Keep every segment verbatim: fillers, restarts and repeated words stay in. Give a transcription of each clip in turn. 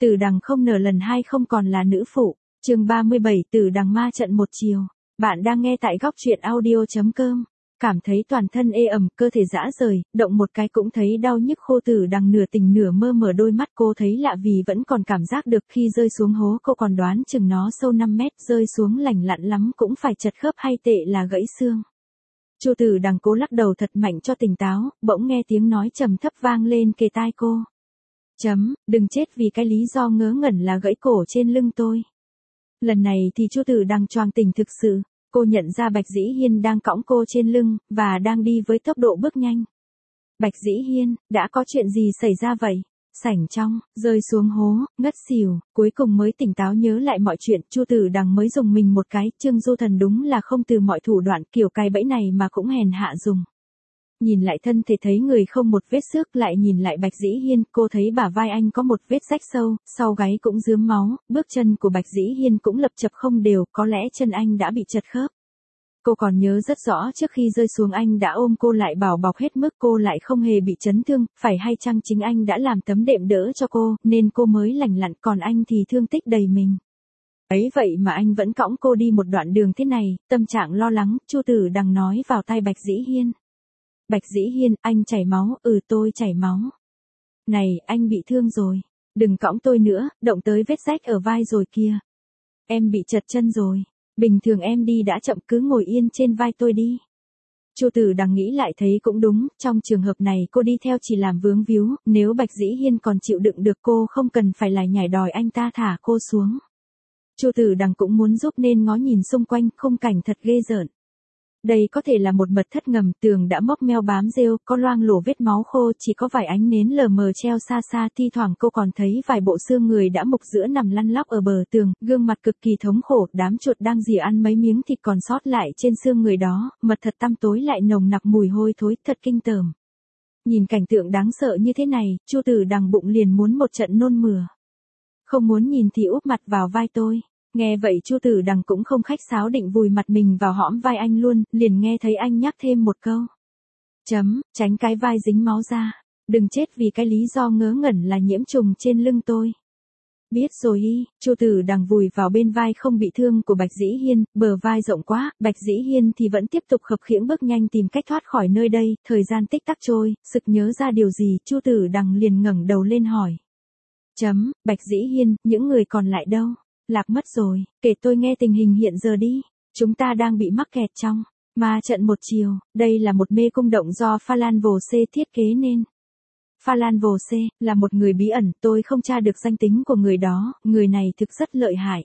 Tử Đằng không nở lần hai không còn là nữ phụ. Chương ba mươi bảy Tử Đằng ma trận một chiều. Bạn đang nghe tại góc truyện audio chấm com. Cảm thấy toàn thân ê ẩm, cơ thể rã rời, động một cái cũng thấy đau nhức khô. Tử Đằng nửa tỉnh nửa mơ mở đôi mắt, cô thấy lạ vì vẫn còn cảm giác được khi rơi xuống hố. Cô còn đoán chừng nó sâu năm mét, rơi xuống lành lặn lắm cũng phải chật khớp hay tệ là gãy xương. Chu Tử Đằng cố lắc đầu thật mạnh cho tỉnh táo, bỗng nghe tiếng nói trầm thấp vang lên kề tai cô. Chấm, đừng chết vì cái lý do ngớ ngẩn là gãy cổ trên lưng tôi. Lần này thì Chu Tử Đằng choàng tỉnh thực sự, cô nhận ra Bạch Dĩ Hiên đang cõng cô trên lưng, và đang đi với tốc độ bước nhanh. Bạch Dĩ Hiên, đã có chuyện gì xảy ra vậy? Sảnh trong, rơi xuống hố, ngất xỉu, cuối cùng mới tỉnh táo nhớ lại mọi chuyện. Chu Tử Đằng mới dùng mình một cái, Trương Du Thần đúng là không từ mọi thủ đoạn, kiểu cài bẫy này mà cũng hèn hạ dùng. Nhìn lại thân thể thấy người không một vết xước, lại nhìn lại Bạch Dĩ Hiên, cô thấy bả vai anh có một vết rách sâu, sau gáy cũng rướm máu, bước chân của Bạch Dĩ Hiên cũng lập chập không đều, có lẽ chân anh đã bị chật khớp. Cô còn nhớ rất rõ trước khi rơi xuống anh đã ôm cô lại bảo bọc hết mức, cô lại không hề bị chấn thương, phải hay chăng chính anh đã làm tấm đệm đỡ cho cô, nên cô mới lành lặn, còn anh thì thương tích đầy mình. Ấy vậy mà anh vẫn cõng cô đi một đoạn đường thế này, tâm trạng lo lắng, Chu Tử Đằng nói vào tai Bạch Dĩ Hiên. Bạch Dĩ Hiên, anh chảy máu, ừ tôi chảy máu. Này, anh bị thương rồi. Đừng cõng tôi nữa, động tới vết rách ở vai rồi kìa. Em bị trật chân rồi. Bình thường em đi đã chậm, cứ ngồi yên trên vai tôi đi. Chu Tử Đằng nghĩ lại thấy cũng đúng, trong trường hợp này cô đi theo chỉ làm vướng víu, nếu Bạch Dĩ Hiên còn chịu đựng được cô không cần phải lại nhảy đòi anh ta thả cô xuống. Chu Tử Đằng cũng muốn giúp nên ngó nhìn xung quanh, khung cảnh thật ghê rợn. Đây có thể là một mật thất ngầm, tường đã móc meo bám rêu, có loang lổ vết máu khô, chỉ có vài ánh nến lờ mờ treo xa xa, thi thoảng cô còn thấy vài bộ xương người đã mục giữa nằm lăn lóc ở bờ tường, gương mặt cực kỳ thống khổ, đám chuột đang rỉa ăn mấy miếng thịt còn sót lại trên xương người đó, mật thật tăm tối lại nồng nặc mùi hôi thối, thật kinh tởm. Nhìn cảnh tượng đáng sợ như thế này, Chu Tử Đằng bụng liền muốn một trận nôn mửa. Không muốn nhìn thì úp mặt vào vai tôi. Nghe vậy Chu Tử Đằng cũng không khách sáo định vùi mặt mình vào hõm vai anh luôn, liền nghe thấy anh nhắc thêm một câu. Chấm, tránh cái vai dính máu ra. Đừng chết vì cái lý do ngớ ngẩn là nhiễm trùng trên lưng tôi. Biết rồi y, Chu Tử Đằng vùi vào bên vai không bị thương của Bạch Dĩ Hiên, bờ vai rộng quá, Bạch Dĩ Hiên thì vẫn tiếp tục khập khiễng bước nhanh tìm cách thoát khỏi nơi đây, thời gian tích tắc trôi, sực nhớ ra điều gì, Chu Tử Đằng liền ngẩng đầu lên hỏi. Chấm, Bạch Dĩ Hiên, những người còn lại đâu? Lạc mất rồi, kể tôi nghe tình hình hiện giờ đi. Chúng ta đang bị mắc kẹt trong ma trận một chiều, đây là một mê cung động do Pha Lan Vồ Xê thiết kế nên. Pha Lan Vồ Xê là một người bí ẩn, tôi không tra được danh tính của người đó, người này thực rất lợi hại.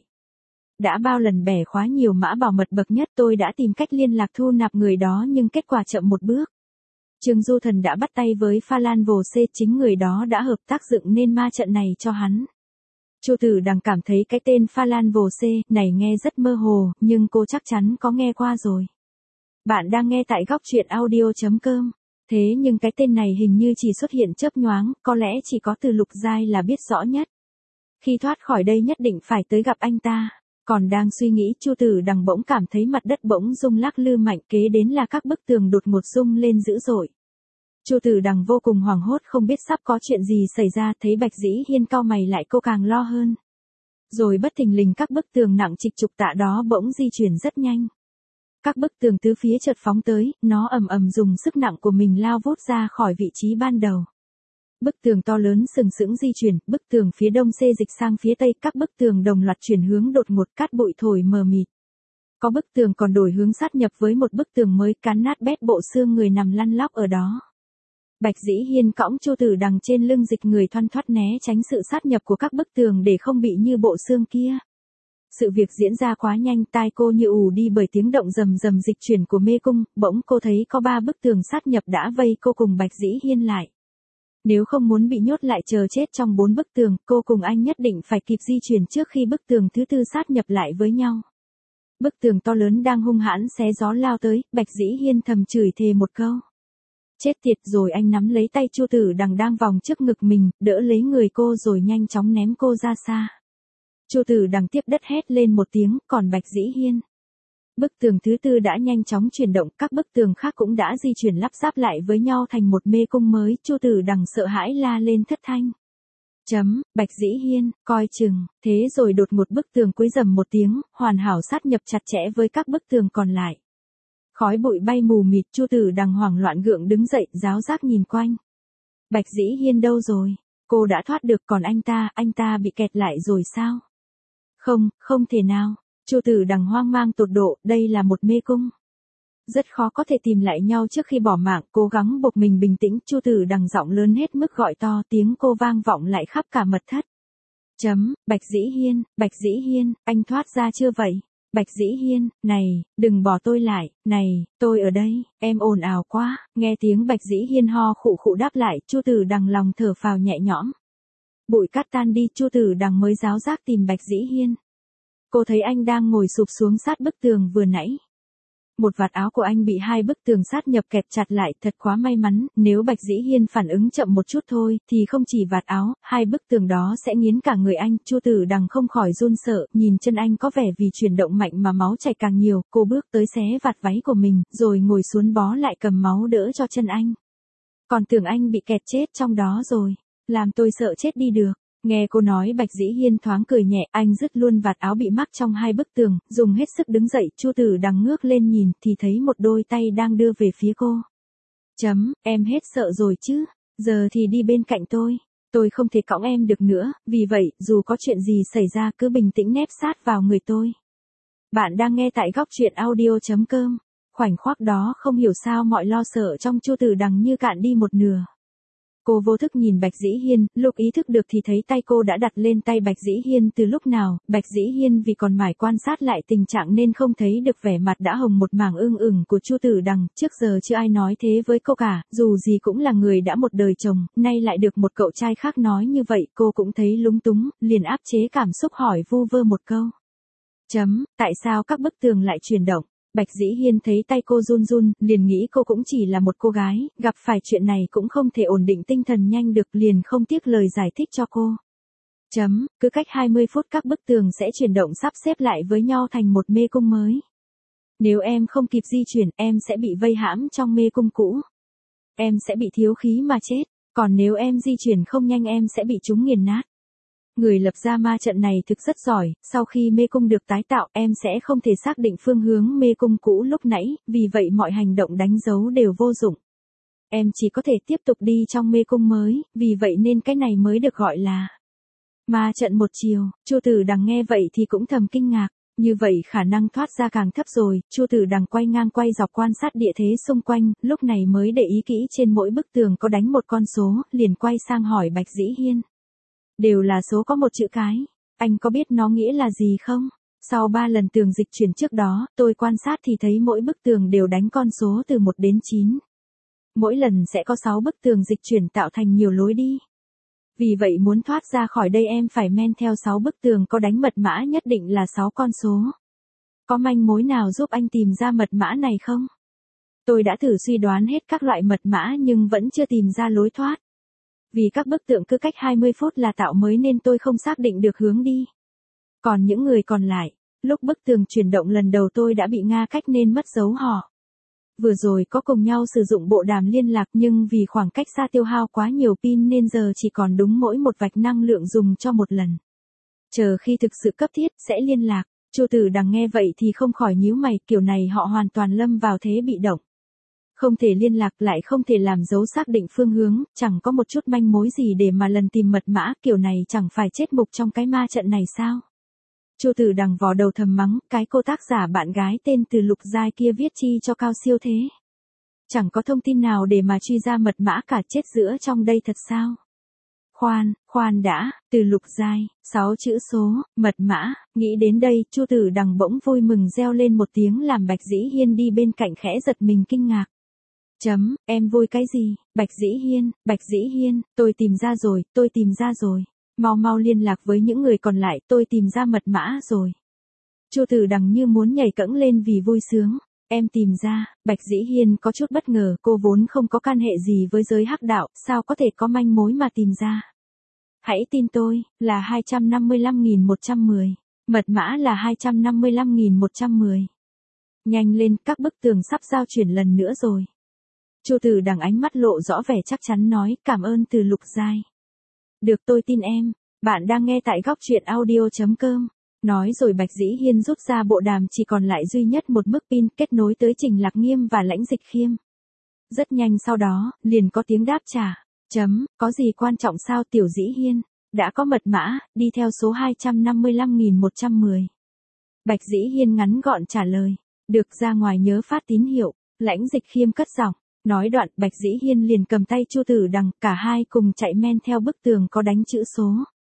Đã bao lần bẻ khóa nhiều mã bảo mật bậc nhất, tôi đã tìm cách liên lạc thu nạp người đó nhưng kết quả chậm một bước. Trương Du Thần đã bắt tay với Pha Lan Vồ Xê, chính người đó đã hợp tác dựng nên ma trận này cho hắn. Chu Tử Đằng cảm thấy cái tên Pha Lan Vồ Xê này nghe rất mơ hồ, nhưng cô chắc chắn có nghe qua rồi. Bạn đang nghe tại góc truyện audio chấm com. Thế nhưng cái tên này hình như chỉ xuất hiện chớp nhoáng, có lẽ chỉ có Từ Lục Giai là biết rõ nhất. Khi thoát khỏi đây nhất định phải tới gặp anh ta. Còn đang suy nghĩ, Chu Tử Đằng bỗng cảm thấy mặt đất bỗng rung lắc lư mạnh, kế đến là các bức tường đột ngột rung lên dữ dội. Chu Tử Đằng vô cùng hoảng hốt không biết sắp có chuyện gì xảy ra, thấy Bạch Dĩ Hiên cau mày lại cô càng lo hơn. Rồi bất thình lình các bức tường nặng trịch trục tạ đó bỗng di chuyển rất nhanh. Các bức tường tứ phía chợt phóng tới, nó ầm ầm dùng sức nặng của mình lao vút ra khỏi vị trí ban đầu. Bức tường to lớn sừng sững di chuyển, bức tường phía đông xê dịch sang phía tây, các bức tường đồng loạt chuyển hướng đột ngột, cát bụi thổi mờ mịt. Có bức tường còn đổi hướng sát nhập với một bức tường mới, cán nát bét bộ xương người nằm lăn lóc ở đó. Bạch Dĩ Hiên cõng Chu Tử Đằng trên lưng dịch người thoăn thoắt né tránh sự sát nhập của các bức tường để không bị như bộ xương kia. Sự việc diễn ra quá nhanh, tai cô như ù đi bởi tiếng động rầm rầm dịch chuyển của mê cung, bỗng cô thấy có ba bức tường sát nhập đã vây cô cùng Bạch Dĩ Hiên lại. Nếu không muốn bị nhốt lại chờ chết trong bốn bức tường, cô cùng anh nhất định phải kịp di chuyển trước khi bức tường thứ tư sát nhập lại với nhau. Bức tường to lớn đang hung hãn xé gió lao tới, Bạch Dĩ Hiên thầm chửi thề một câu. Chết tiệt rồi, anh nắm lấy tay Chu Tử Đằng đang vòng trước ngực mình, đỡ lấy người cô rồi nhanh chóng ném cô ra xa. Chu Tử Đằng tiếp đất hét lên một tiếng, còn Bạch Dĩ Hiên. Bức tường thứ tư đã nhanh chóng chuyển động, các bức tường khác cũng đã di chuyển lắp ráp lại với nhau thành một mê cung mới, Chu Tử Đằng sợ hãi la lên thất thanh. Chấm, Bạch Dĩ Hiên, coi chừng, thế rồi đột một bức tường cuối rầm một tiếng, hoàn hảo sát nhập chặt chẽ với các bức tường còn lại. Khói bụi bay mù mịt, Chu Tử Đằng hoảng loạn gượng đứng dậy, ráo rác nhìn quanh. Bạch Dĩ Hiên đâu rồi? Cô đã thoát được, còn anh ta, anh ta bị kẹt lại rồi sao? Không, không thể nào. Chu Tử Đằng hoang mang tột độ, đây là một mê cung. Rất khó có thể tìm lại nhau trước khi bỏ mạng, cố gắng buộc mình bình tĩnh, Chu Tử Đằng giọng lớn hết mức gọi to, tiếng cô vang vọng lại khắp cả mật thất. Chấm, Bạch Dĩ Hiên, Bạch Dĩ Hiên, anh thoát ra chưa vậy? Bạch Dĩ Hiên, này, đừng bỏ tôi lại, này, tôi ở đây, em ồn ào quá, nghe tiếng Bạch Dĩ Hiên ho khụ khụ đáp lại, Chu Tử Đằng lòng thở phào nhẹ nhõm. Bụi cát tan đi, Chu Tử Đằng mới ráo rác tìm Bạch Dĩ Hiên. Cô thấy anh đang ngồi sụp xuống sát bức tường vừa nãy. Một vạt áo của anh bị hai bức tường sát nhập kẹp chặt lại, thật quá may mắn, nếu Bạch Dĩ Hiên phản ứng chậm một chút thôi, thì không chỉ vạt áo, hai bức tường đó sẽ nghiến cả người anh. Chu Tử Đằng không khỏi run sợ, nhìn chân anh có vẻ vì chuyển động mạnh mà máu chảy càng nhiều, cô bước tới xé vạt váy của mình, rồi ngồi xuống bó lại cầm máu đỡ cho chân anh. Còn tưởng anh bị kẹt chết trong đó rồi, làm tôi sợ chết đi được. Nghe cô nói, Bạch Dĩ Hiên thoáng cười nhẹ, anh dứt luôn vạt áo bị mắc trong hai bức tường, dùng hết sức đứng dậy, Chu Tử Đằng ngước lên nhìn, thì thấy một đôi tay đang đưa về phía cô. Chấm, em hết sợ rồi chứ, giờ thì đi bên cạnh tôi, tôi không thể cõng em được nữa, vì vậy, dù có chuyện gì xảy ra cứ bình tĩnh nép sát vào người tôi. Bạn đang nghe tại góc truyện audio chấm com, khoảnh khắc đó không hiểu sao mọi lo sợ trong Chu Tử Đằng như cạn đi một nửa. Cô vô thức nhìn Bạch Dĩ Hiên, lúc ý thức được thì thấy tay cô đã đặt lên tay Bạch Dĩ Hiên từ lúc nào, Bạch Dĩ Hiên vì còn mải quan sát lại tình trạng nên không thấy được vẻ mặt đã hồng một mảng ưng ửng của Chu Tử Đằng, trước giờ chưa ai nói thế với cô cả, dù gì cũng là người đã một đời chồng, nay lại được một cậu trai khác nói như vậy, cô cũng thấy lúng túng, liền áp chế cảm xúc hỏi vu vơ một câu. Chấm, tại sao các bức tường lại chuyển động? Bạch Dĩ Hiên thấy tay cô run run, liền nghĩ cô cũng chỉ là một cô gái, gặp phải chuyện này cũng không thể ổn định tinh thần nhanh được, liền không tiếc lời giải thích cho cô. Chấm, cứ cách hai mươi phút các bức tường sẽ chuyển động sắp xếp lại với nhau thành một mê cung mới. Nếu em không kịp di chuyển, em sẽ bị vây hãm trong mê cung cũ. Em sẽ bị thiếu khí mà chết, còn nếu em di chuyển không nhanh em sẽ bị chúng nghiền nát. Người lập ra ma trận này thực rất giỏi, sau khi mê cung được tái tạo em sẽ không thể xác định phương hướng mê cung cũ lúc nãy, vì vậy mọi hành động đánh dấu đều vô dụng. Em chỉ có thể tiếp tục đi trong mê cung mới, vì vậy nên cái này mới được gọi là ma trận một chiều. Chu Tử Đằng nghe vậy thì cũng thầm kinh ngạc, như vậy khả năng thoát ra càng thấp rồi. Chu Tử Đằng quay ngang quay dọc quan sát địa thế xung quanh, lúc này mới để ý kỹ trên mỗi bức tường có đánh một con số, liền quay sang hỏi Bạch Dĩ Hiên. Đều là số có một chữ cái, anh có biết nó nghĩa là gì không? Sau ba lần tường dịch chuyển trước đó, tôi quan sát thì thấy mỗi bức tường đều đánh con số từ một đến chín. Mỗi lần sẽ có sáu bức tường dịch chuyển tạo thành nhiều lối đi. Vì vậy muốn thoát ra khỏi đây em phải men theo sáu bức tường có đánh mật mã nhất định là sáu con số. Có manh mối nào giúp anh tìm ra mật mã này không? Tôi đã thử suy đoán hết các loại mật mã nhưng vẫn chưa tìm ra lối thoát. Vì các bức tượng cứ cách hai mươi phút là tạo mới nên tôi không xác định được hướng đi. Còn những người còn lại, lúc bức tường chuyển động lần đầu tôi đã bị ngã cách nên mất dấu họ. Vừa rồi có cùng nhau sử dụng bộ đàm liên lạc nhưng vì khoảng cách xa tiêu hao quá nhiều pin nên giờ chỉ còn đúng mỗi một vạch năng lượng dùng cho một lần. Chờ khi thực sự cấp thiết sẽ liên lạc. Chu Tử Đằng nghe vậy thì không khỏi nhíu mày, kiểu này họ hoàn toàn lâm vào thế bị động. Không thể liên lạc lại không thể làm dấu xác định phương hướng, chẳng có một chút manh mối gì để mà lần tìm mật mã, kiểu này chẳng phải chết mục trong cái ma trận này sao? Chu Tử Đằng vò đầu thầm mắng, cái cô tác giả bạn gái tên Từ Lục Giai kia viết chi cho cao siêu thế. Chẳng có thông tin nào để mà truy ra mật mã cả, chết giữa trong đây thật sao? Khoan, khoan đã, Từ Lục Giai, sáu chữ số, mật mã, nghĩ đến đây, Chu Tử Đằng bỗng vui mừng reo lên một tiếng làm Bạch Dĩ Hiên đi bên cạnh khẽ giật mình kinh ngạc. Chấm, em vui cái gì? Bạch Dĩ Hiên, Bạch Dĩ Hiên, tôi tìm ra rồi, tôi tìm ra rồi. Mau mau liên lạc với những người còn lại, tôi tìm ra mật mã rồi. Chu Tử Đằng như muốn nhảy cẫng lên vì vui sướng. Em tìm ra, Bạch Dĩ Hiên có chút bất ngờ, cô vốn không có can hệ gì với giới hắc đạo, sao có thể có manh mối mà tìm ra. Hãy tin tôi, là hai trăm năm mươi lăm nghìn một trăm mười. Mật mã là hai trăm năm mươi lăm nghìn một trăm mười. Nhanh lên, các bức tường sắp giao chuyển lần nữa rồi. Chu Tử Đằng ánh mắt lộ rõ vẻ chắc chắn nói, cảm ơn Từ Lục Giai. Được tôi tin em. Bạn đang nghe tại góc truyện audio.com. Nói rồi Bạch Dĩ Hiên rút ra bộ đàm chỉ còn lại duy nhất một mức pin kết nối tới Trình Lạc Nghiêm và Lãnh Dịch Khiêm. Rất nhanh sau đó, liền có tiếng đáp trả. Chấm, có gì quan trọng sao Tiểu Dĩ Hiên? Đã có mật mã, đi theo số hai trăm năm mươi lăm nghìn một trăm mười. Bạch Dĩ Hiên ngắn gọn trả lời. Được, ra ngoài nhớ phát tín hiệu. Lãnh Dịch Khiêm cất giọng. Nói đoạn Bạch Dĩ Hiên liền cầm tay Chu Tử Đằng, cả hai cùng chạy men theo bức tường có đánh chữ số.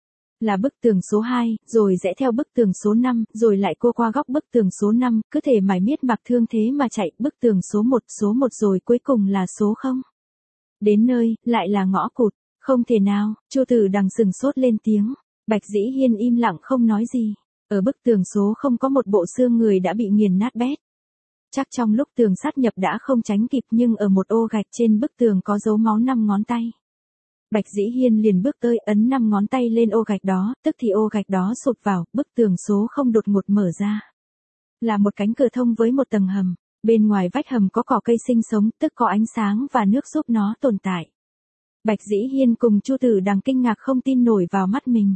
Là bức tường số hai, rồi rẽ theo bức tường số năm, rồi lại cô qua góc bức tường số năm, cứ thể mải miết mặc thương thế mà chạy bức tường số một, số một rồi cuối cùng là số không. Đến nơi, lại là ngõ cụt, không thể nào, Chu Tử Đằng sừng sốt lên tiếng. Bạch Dĩ Hiên im lặng không nói gì. Ở bức tường số không có một bộ xương người đã bị nghiền nát bét. Chắc trong lúc tường sát nhập đã không tránh kịp nhưng ở một ô gạch trên bức tường có dấu máu năm ngón tay. Bạch Dĩ Hiên liền bước tới ấn năm ngón tay lên ô gạch đó, tức thì ô gạch đó sụt vào, bức tường số không đột ngột mở ra. Là một cánh cửa thông với một tầng hầm, bên ngoài vách hầm có cỏ cây sinh sống, tức có ánh sáng và nước giúp nó tồn tại. Bạch Dĩ Hiên cùng Chu Tử Đằng kinh ngạc không tin nổi vào mắt mình.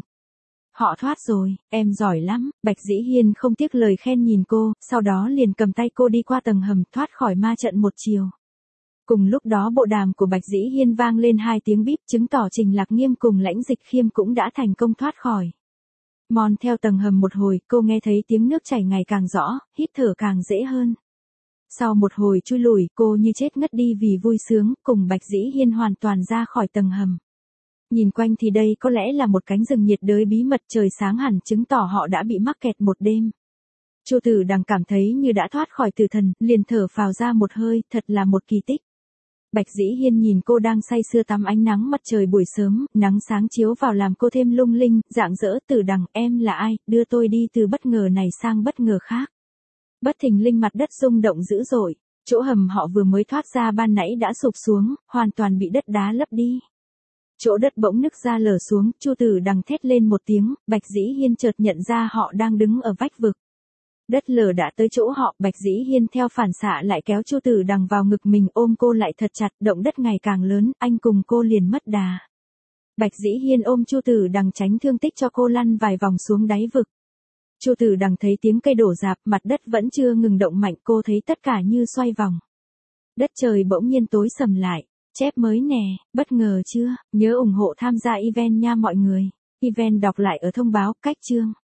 Họ thoát rồi, em giỏi lắm, Bạch Dĩ Hiên không tiếc lời khen nhìn cô, sau đó liền cầm tay cô đi qua tầng hầm thoát khỏi ma trận một chiều. Cùng lúc đó bộ đàm của Bạch Dĩ Hiên vang lên hai tiếng bíp chứng tỏ Trình Lạc Nghiêm cùng Lãnh Dịch Khiêm cũng đã thành công thoát khỏi. Mòn theo tầng hầm một hồi, cô nghe thấy tiếng nước chảy ngày càng rõ, hít thở càng dễ hơn. Sau một hồi chui lùi, cô như chết ngất đi vì vui sướng, cùng Bạch Dĩ Hiên hoàn toàn ra khỏi tầng hầm. Nhìn quanh thì đây có lẽ là một cánh rừng nhiệt đới bí mật, trời sáng hẳn chứng tỏ họ đã bị mắc kẹt một đêm. Chu Tử Đằng cảm thấy như đã thoát khỏi tử thần, liền thở phào ra một hơi, thật là một kỳ tích. Bạch Dĩ Hiên nhìn cô đang say sưa tắm ánh nắng mặt trời buổi sớm, nắng sáng chiếu vào làm cô thêm lung linh, rạng rỡ. Tử Đằng, em là ai, đưa tôi đi từ bất ngờ này sang bất ngờ khác. Bất thình lình mặt đất rung động dữ dội, chỗ hầm họ vừa mới thoát ra ban nãy đã sụp xuống, hoàn toàn bị đất đá lấp đi. Chỗ đất bỗng nứt ra lở xuống, Chu Tử Đằng thét lên một tiếng, Bạch Dĩ Hiên chợt nhận ra họ đang đứng ở vách vực. Đất lở đã tới chỗ họ, Bạch Dĩ Hiên theo phản xạ lại kéo Chu Tử Đằng vào ngực mình, ôm cô lại thật chặt, động đất ngày càng lớn, anh cùng cô liền mất đà. Bạch Dĩ Hiên ôm Chu Tử Đằng tránh thương tích cho cô lăn vài vòng xuống đáy vực. Chu Tử Đằng thấy tiếng cây đổ rạp, mặt đất vẫn chưa ngừng động mạnh, cô thấy tất cả như xoay vòng. Đất trời bỗng nhiên tối sầm lại. Chép mới nè, bất ngờ chưa, nhớ ủng hộ tham gia event nha mọi người. Event đọc lại ở thông báo, cách chương.